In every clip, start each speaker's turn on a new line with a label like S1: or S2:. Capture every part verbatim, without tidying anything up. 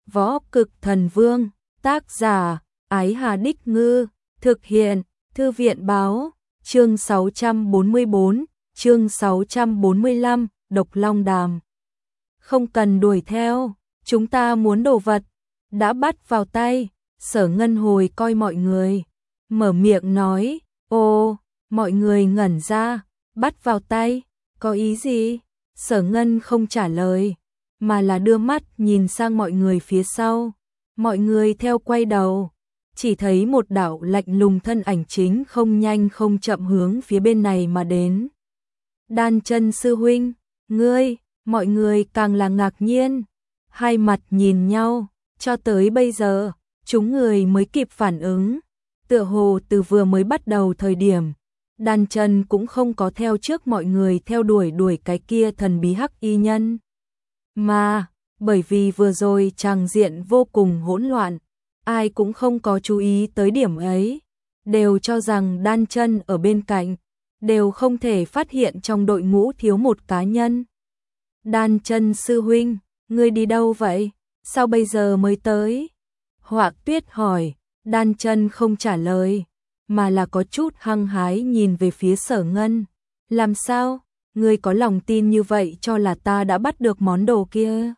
S1: Võ Cực Thần Vương, tác giả, Ái Hà Đích Ngư, thực hiện, Thư viện Báo, chương sáu trăm bốn mươi tư, chương sáu trăm bốn mươi lăm, Độc Long Đàm. Không cần đuổi theo, chúng ta muốn đồ vật, đã bắt vào tay. Sở Ngân hồi coi mọi người, mở miệng nói, ô, mọi người ngẩn ra, bắt vào tay, có ý gì? Sở Ngân không trả lời, mà là đưa mắt nhìn sang mọi người phía sau. Mọi người theo quay đầu, chỉ thấy một đạo lạnh lùng thân ảnh chính không nhanh không chậm hướng phía bên này mà đến. Đan Chân sư huynh, ngươi, mọi người càng là ngạc nhiên, hai mặt nhìn nhau, cho tới bây giờ, chúng người mới kịp phản ứng. Tựa hồ từ vừa mới bắt đầu thời điểm, Đan Chân cũng không có theo trước mọi người theo đuổi đuổi cái kia thần bí hắc y nhân. Mà, bởi vì vừa rồi tràng diện vô cùng hỗn loạn, ai cũng không có chú ý tới điểm ấy, đều cho rằng Đan Chân ở bên cạnh, đều không thể phát hiện trong đội ngũ thiếu một cá nhân. Đan Chân sư huynh, ngươi đi đâu vậy? Sao bây giờ mới tới? Họa Tuyết hỏi. Đan Chân không trả lời, mà là có chút hăng hái nhìn về phía Sở Ngân. Làm sao? Ngươi có lòng tin như vậy cho là ta đã bắt được món đồ kia?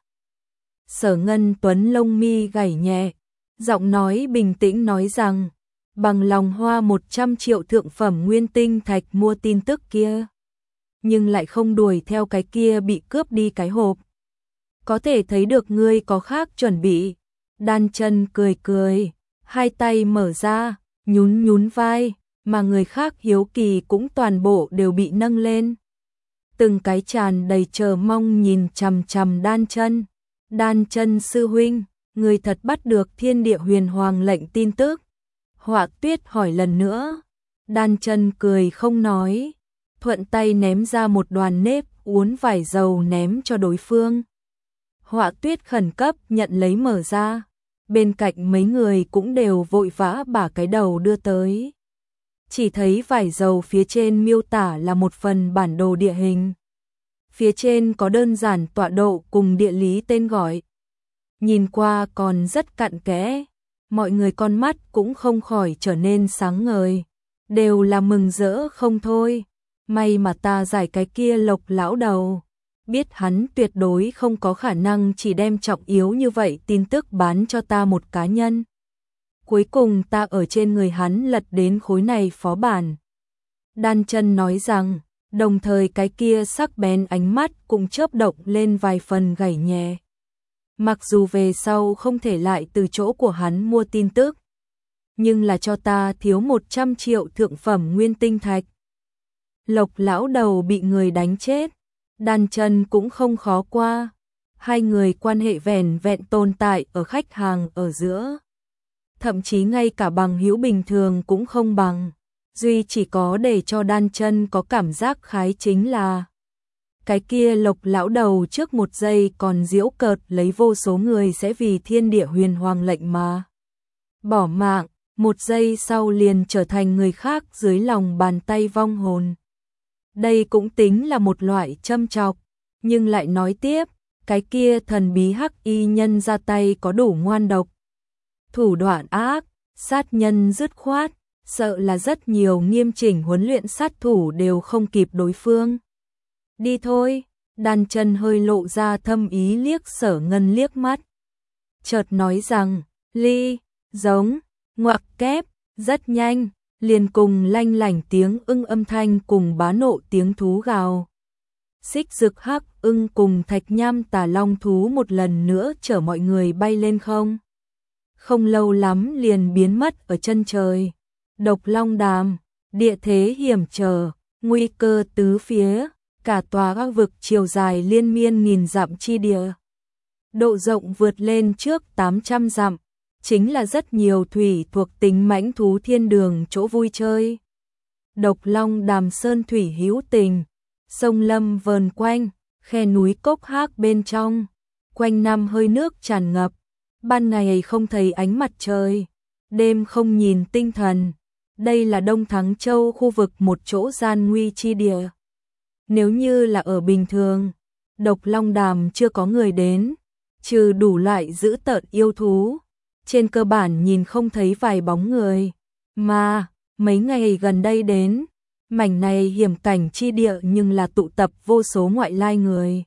S1: Sở Ngân tuấn lông mi gảy nhẹ, giọng nói bình tĩnh nói rằng, bằng lòng hoa một trăm triệu thượng phẩm nguyên tinh thạch mua tin tức kia, nhưng lại không đuổi theo cái kia bị cướp đi cái hộp. Có thể thấy được ngươi có khác chuẩn bị. Đan Chân cười cười, hai tay mở ra, nhún nhún vai, mà người khác hiếu kỳ cũng toàn bộ đều bị nâng lên. Từng cái tràn đầy chờ mong nhìn chằm chằm Đan Chân. Đan Chân sư huynh, người thật bắt được thiên địa huyền hoàng lệnh tin tức? Họa Tuyết hỏi lần nữa. Đan Chân cười không nói, thuận tay ném ra một đoàn nếp uốn vải dầu ném cho đối phương. Họa Tuyết khẩn cấp nhận lấy mở ra, bên cạnh mấy người cũng đều vội vã bả cái đầu đưa tới. Chỉ thấy vải dầu phía trên miêu tả là một phần bản đồ địa hình. Phía trên có đơn giản tọa độ cùng địa lý tên gọi. Nhìn qua còn rất cặn kẽ, mọi người con mắt cũng không khỏi trở nên sáng ngời, đều là mừng rỡ không thôi. May mà ta giải cái kia Lộc lão đầu, biết hắn tuyệt đối không có khả năng chỉ đem trọng yếu như vậy tin tức bán cho ta một cá nhân. Cuối cùng ta ở trên người hắn lật đến khối này phó bản. Đan Chân nói rằng, đồng thời cái kia sắc bén ánh mắt cũng chớp động lên vài phần gảy nhẹ. Mặc dù về sau không thể lại từ chỗ của hắn mua tin tức, nhưng là cho ta thiếu một trăm triệu thượng phẩm nguyên tinh thạch. Lộc lão đầu bị người đánh chết, Đan Chân cũng không khó qua. Hai người quan hệ vẻn vẹn tồn tại ở khách hàng ở giữa. Thậm chí ngay cả bằng hữu bình thường cũng không bằng. Duy chỉ có để cho Đan Chân có cảm giác khái chính là cái kia Lộc lão đầu trước một giây còn giễu cợt lấy vô số người sẽ vì thiên địa huyền hoàng lệnh mà bỏ mạng, một giây sau liền trở thành người khác dưới lòng bàn tay vong hồn. Đây cũng tính là một loại châm chọc, nhưng lại nói tiếp, cái kia thần bí hắc y nhân ra tay có đủ ngoan độc, thủ đoạn ác, sát nhân dứt khoát, sợ là rất nhiều nghiêm chỉnh huấn luyện sát thủ đều không kịp đối phương. Đi thôi. Đan Chân hơi lộ ra thâm ý liếc Sở Ngân liếc mắt, chợt nói rằng, ly, giống, ngoặc kép, rất nhanh, liền cùng lanh lảnh tiếng ưng âm thanh cùng bá nộ tiếng thú gào. Xích Dực hắc ưng cùng Thạch Nham tà long thú một lần nữa chở mọi người bay lên không. Không lâu lắm liền biến mất ở chân trời. Độc Long Đàm, địa thế hiểm trở, nguy cơ tứ phía, cả tòa các vực chiều dài liên miên nghìn dặm chi địa. Độ rộng vượt lên trước tám trăm dặm, chính là rất nhiều thủy thuộc tính mãnh thú thiên đường chỗ vui chơi. Độc Long Đàm sơn thủy hữu tình, sông lâm vờn quanh, khe núi cốc hác bên trong, quanh năm hơi nước tràn ngập, ban ngày không thấy ánh mặt trời, đêm không nhìn tinh thần. Đây là Đông Thắng Châu khu vực một chỗ gian nguy chi địa. Nếu như là ở bình thường, Độc Long Đàm chưa có người đến, trừ đủ loại dữ tợn yêu thú, trên cơ bản nhìn không thấy vài bóng người, mà mấy ngày gần đây đến, mảnh này hiểm cảnh chi địa nhưng là tụ tập vô số ngoại lai người.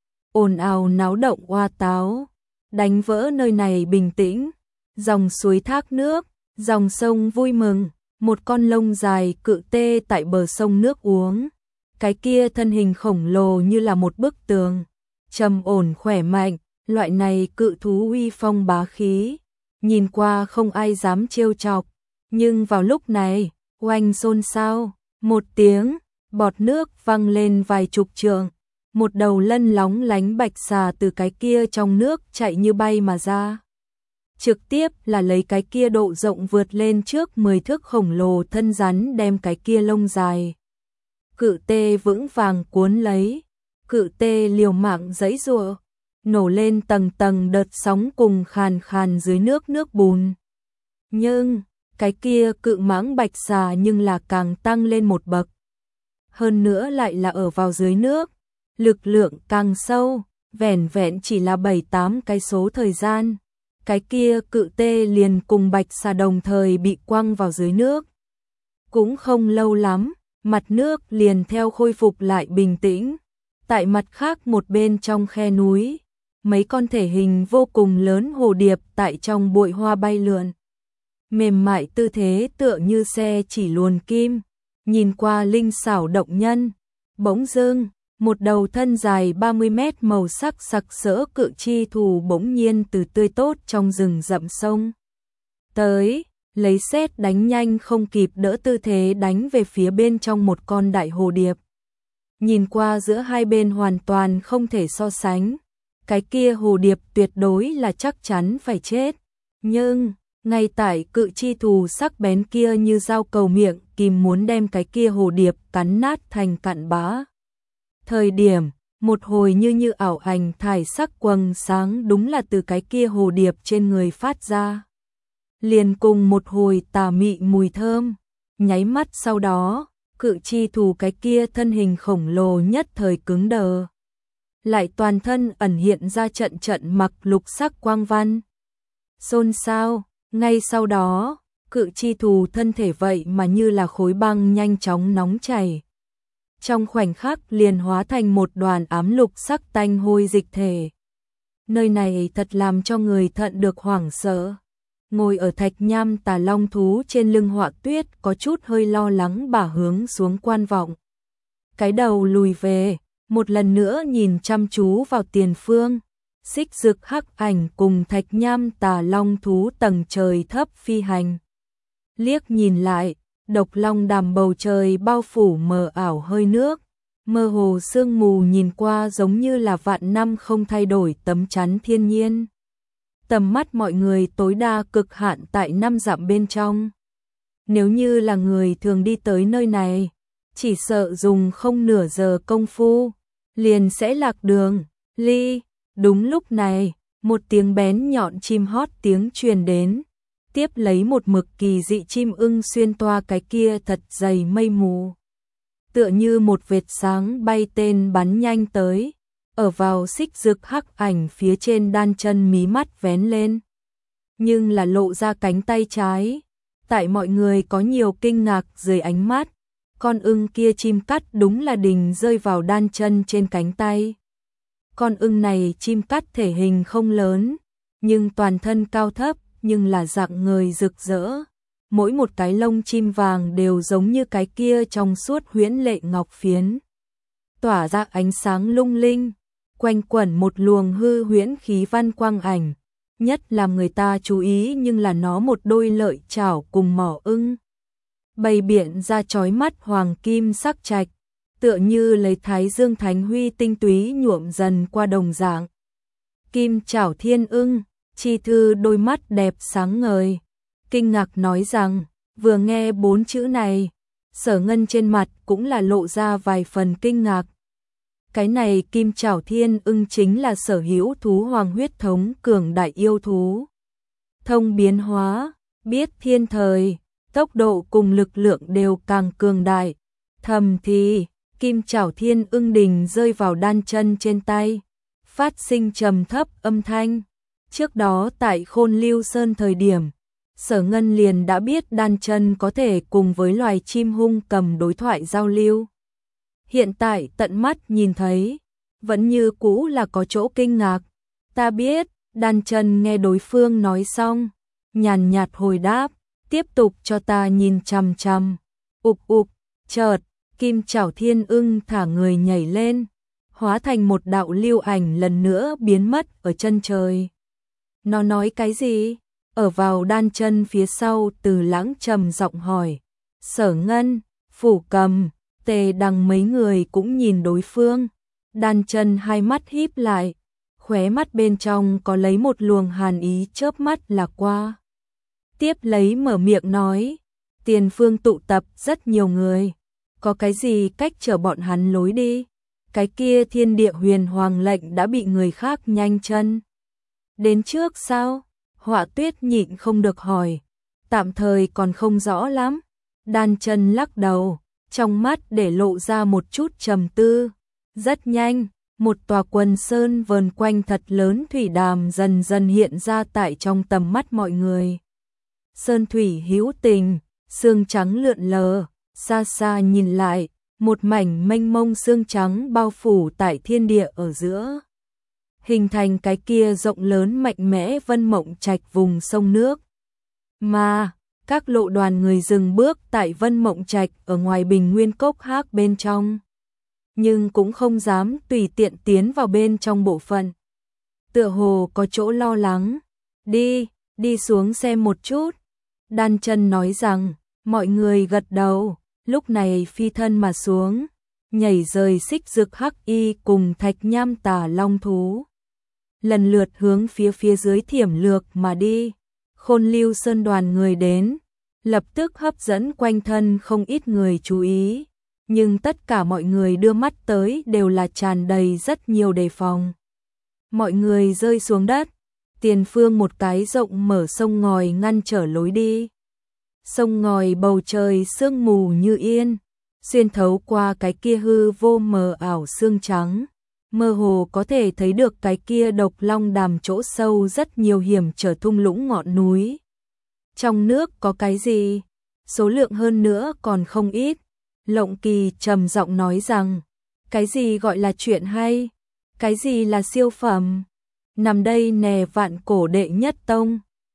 S1: Ồn ào náo động oa táo, đánh vỡ nơi này bình tĩnh, dòng suối thác nước, dòng sông vui mừng, một con lông dài cự tê tại bờ sông nước uống. Cái kia thân hình khổng lồ như là một bức tường, trầm ổn khỏe mạnh, loại này cự thú uy phong bá khí, nhìn qua không ai dám trêu chọc, nhưng vào lúc này, oanh xôn xao, một tiếng, bọt nước văng lên vài chục trượng, một đầu lân lóng lánh bạch xà từ cái kia trong nước chạy như bay mà ra. Trực tiếp là lấy cái kia độ rộng vượt lên trước mười thước khổng lồ thân rắn đem cái kia lông dài. Cự tê vững vàng cuốn lấy, cự tê liều mạng giãy giụa, nổ lên tầng tầng đợt sóng cùng khàn khàn dưới nước nước bùn. Nhưng, cái kia cự mãng bạch xà nhưng là càng tăng lên một bậc. Hơn nữa lại là ở vào dưới nước, lực lượng càng sâu, vẻn vẹn chỉ là bảy tám cái số thời gian. Cái kia cự tê liền cùng bạch xà đồng thời bị quăng vào dưới nước. Cũng không lâu lắm, mặt nước liền theo khôi phục lại bình tĩnh. Tại mặt khác một bên trong khe núi, mấy con thể hình vô cùng lớn hồ điệp tại trong bụi hoa bay lượn. Mềm mại tư thế tựa như xe chỉ luồn kim, nhìn qua linh xảo động nhân. Bỗng dưng, một đầu thân dài ba mươi mét màu sắc sặc sỡ cự chi thù bỗng nhiên từ tươi tốt trong rừng rậm sông tới, lấy sét đánh nhanh không kịp đỡ tư thế đánh về phía bên trong một con đại hồ điệp. Nhìn qua giữa hai bên hoàn toàn không thể so sánh, cái kia hồ điệp tuyệt đối là chắc chắn phải chết. Nhưng, ngay tại cự chi thù sắc bén kia như dao cầu miệng kìm muốn đem cái kia hồ điệp cắn nát thành cặn bã. Thời điểm, một hồi như như ảo ảnh thải sắc quầng sáng đúng là từ cái kia hồ điệp trên người phát ra. Liền cùng một hồi tà mị mùi thơm, nháy mắt sau đó, cự chi thù cái kia thân hình khổng lồ nhất thời cứng đờ. Lại toàn thân ẩn hiện ra trận trận mặc lục sắc quang văn. Xôn xao, ngay sau đó, cự chi thù thân thể vậy mà như là khối băng nhanh chóng nóng chảy. Trong khoảnh khắc liền hóa thành một đoàn ám lục sắc tanh hôi dịch thể. Nơi này thật làm cho người thận được hoảng sợ. Ngồi ở thạch nham tà long thú trên lưng Họa Tuyết có chút hơi lo lắng bả hướng xuống quan vọng. Cái đầu lùi về, một lần nữa nhìn chăm chú vào tiền phương. Xích Dực hắc ảnh cùng thạch nham tà long thú tầng trời thấp phi hành. Liếc nhìn lại, độc long đàm bầu trời bao phủ mờ ảo hơi nước, mơ hồ sương mù nhìn qua giống như là vạn năm không thay đổi tấm chắn thiên nhiên. Tầm mắt mọi người tối đa cực hạn tại năm dặm bên trong. Nếu như là người thường đi tới nơi này, chỉ sợ dùng không nửa giờ công phu, liền sẽ lạc đường. Ly, đúng lúc này, một tiếng bén nhọn chim hót tiếng truyền đến. Tiếp lấy một mực kỳ dị chim ưng xuyên toa cái kia thật dày mây mù. Tựa như một vệt sáng bay tên bắn nhanh tới, ở vào Xích Dực hắc ảnh phía trên đan chân mí mắt vén lên. Nhưng là lộ ra cánh tay trái, tại mọi người có nhiều kinh ngạc dưới ánh mắt, con ưng kia chim cắt đúng là đình rơi vào đan chân trên cánh tay. Con ưng này chim cắt thể hình không lớn, nhưng toàn thân cao thấp, nhưng là dạng người rực rỡ. Mỗi một cái lông chim vàng đều giống như cái kia trong suốt huyễn lệ ngọc phiến. Tỏa ra ánh sáng lung linh, quanh quẩn một luồng hư huyễn khí văn quang ảnh. Nhất làm người ta chú ý nhưng là nó một đôi lợi chảo cùng mỏ ưng. Bày biện ra chói mắt hoàng kim sắc trạch, tựa như lấy thái dương thánh huy tinh túy nhuộm dần qua đồng dạng. Kim chảo thiên ưng, Chi Thư đôi mắt đẹp sáng ngời, kinh ngạc nói rằng, vừa nghe bốn chữ này, Sở Ngân trên mặt cũng là lộ ra vài phần kinh ngạc. Cái này Kim Chảo Thiên Ưng chính là sở hữu thú hoàng huyết thống cường đại yêu thú. Thông biến hóa, biết thiên thời, tốc độ cùng lực lượng đều càng cường đại. Thầm thì, Kim Chảo Thiên Ưng đình rơi vào đan chân trên tay. phát sinh trầm thấp âm thanh. Trước đó tại Khôn Lưu Sơn thời điểm, Sở Ngân liền đã biết đan chân có thể cùng với loài chim hung cầm đối thoại giao lưu. Hiện tại tận mắt nhìn thấy, vẫn như cũ là có chỗ kinh ngạc. Ta biết, đan chân nghe đối phương nói xong, nhàn nhạt hồi đáp, tiếp tục cho ta nhìn chằm chằm. Ục ục, chợt, Kim Chảo Thiên Ưng thả người nhảy lên, hóa thành một đạo lưu ảnh lần nữa biến mất ở chân trời. Nó nói cái gì? Ở vào đan chân phía sau Từ Lãng trầm giọng hỏi. Sở Ngân, Phủ Cầm, Tề Đằng mấy người cũng nhìn đối phương. Đan chân hai mắt híp lại, khóe mắt bên trong có lấy một luồng hàn ý chớp mắt là qua. Tiếp lấy mở miệng nói, tiền phương tụ tập rất nhiều người, có cái gì cách chở bọn hắn lối đi? Cái kia Thiên Địa Huyền Hoàng lệnh đã bị người khác nhanh chân đến trước sao? Họa Tuyết nhịn không được hỏi, tạm thời còn không rõ lắm. Đan chân lắc đầu, trong mắt để lộ ra một chút trầm tư. Rất nhanh, một tòa quần sơn vờn quanh thật lớn thủy đàm dần dần hiện ra tại trong tầm mắt mọi người. Sơn thủy hữu tình, sương trắng lượn lờ, xa xa nhìn lại, một mảnh mênh mông sương trắng bao phủ tại thiên địa ở giữa, hình thành cái kia rộng lớn mạnh mẽ Vân Mộng Trạch vùng sông nước. Mà, các lộ đoàn người dừng bước tại Vân Mộng Trạch ở ngoài Bình Nguyên Cốc Hác bên trong, nhưng cũng không dám tùy tiện tiến vào bên trong bộ phận. Tựa hồ có chỗ lo lắng. Đi, đi xuống xem một chút. Đan chân nói rằng, mọi người gật đầu, lúc này phi thân mà xuống, nhảy rời Xích Dực Hắc Y cùng Thạch Nham Tà Long thú, lần lượt hướng phía phía dưới thiểm lược mà đi. Khôn Lưu Sơn đoàn người đến, lập tức hấp dẫn quanh thân không ít người chú ý, nhưng tất cả mọi người đưa mắt tới đều là tràn đầy rất nhiều đề phòng. Mọi người rơi xuống đất, tiền phương một cái rộng mở sông ngòi ngăn trở lối đi. Sông ngòi bầu trời sương mù như yên, xuyên thấu qua cái kia hư vô mờ ảo sương trắng, mơ hồ có thể thấy được cái kia Độc Long Đàm chỗ sâu rất nhiều hiểm trở thung lũng ngọn núi. Trong nước có cái gì? Số lượng hơn nữa còn không ít. Lộng Kỳ trầm giọng nói rằng, cái gì gọi là chuyện hay? Cái gì là siêu phẩm? Nằm đây nè Vạn Cổ đệ nhất tông.